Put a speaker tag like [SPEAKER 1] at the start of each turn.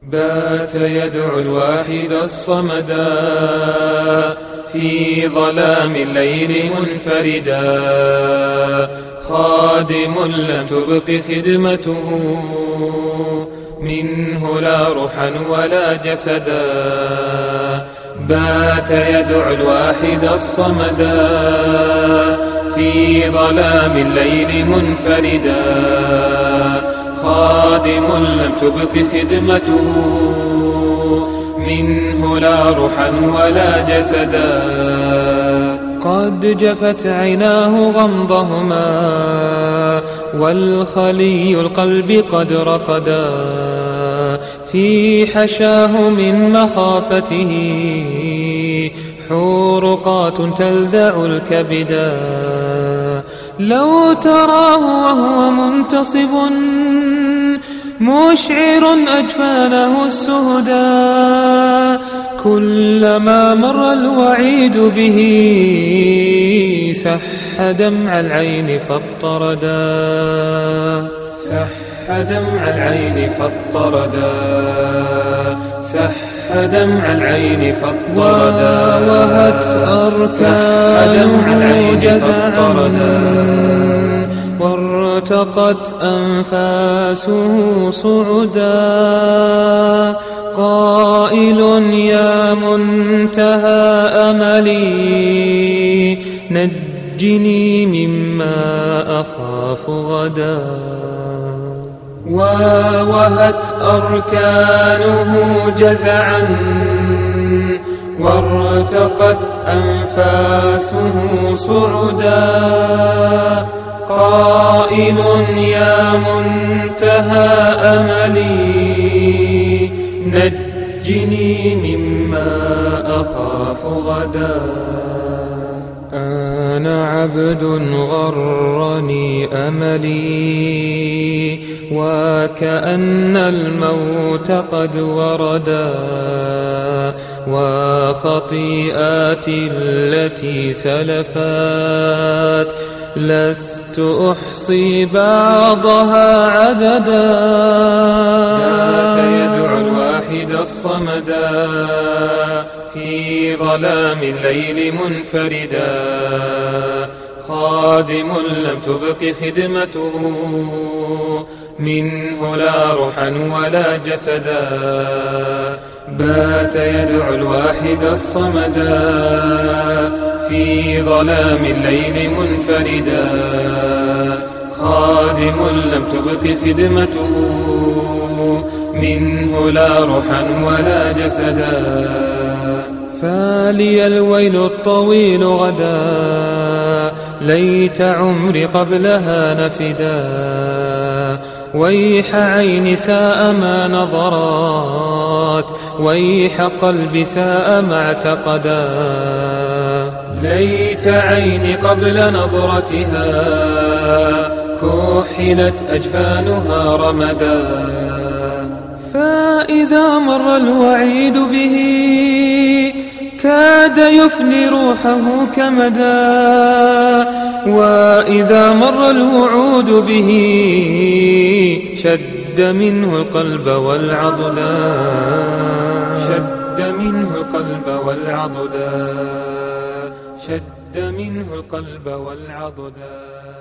[SPEAKER 1] بات يدعو الواحد الصمدا في ظلام الليل منفردا، خادم لم تبق خدمته منه لا روحا ولا جسدا. بات يدعو الواحد الصمدا في ظلام الليل منفردا، خادم لم تبق خدمته منه لا روحا ولا جسدا. قد جفت عيناه غمضهما والخلي القلب قد رقدا، في حشاه من مخافته حورقات تلذع الكبدا. لو تراه وهو منتصب مشعر أجفانه السهدا، كلما مر الوعيد به سح دمع العين فاضطردا، سح دمع العين فاضطردا، سح دمع العين فاضطردا. وهت أركانه جزعا وارتقت أنفاسه صعدا، قائل يا منتهى أملي نجني مما أخاف غدا. ووهت أركانه جزعا وارتقت أنفاسه صعدا، قائل يا منتهى أملي نجني مما أخاف غدا. أنا عبد غرني أملي وكأن الموت قد وردا، وخطيئاتي التي سلفت لست أحصي بعضها عددا. بات يدعو الواحد الصمدا في ظلام الليل منفردا، خادم لم تبق خدمته منه لا روحا ولا جسدا. بات يدعو الواحد الصمدا في ظلام الليل منفردا، خادم لم تبق خدمته منه لا روحا ولا جسدا. فلي الويل الطويل غدا ليت عمري قبلها نفدا، ويح عين ساء ما نظرات ويح قلب ساء ما اعتقدا. ليت عيني قبل نظرتها كحلت أجفانها رمدا، فإذا مر الوعيد به كاد يفني روحه كمدا، وإذا مر الوعود به شد منه القلب والعضدا، شد منه القلب والعضدا، شد منه القلب والعضدا.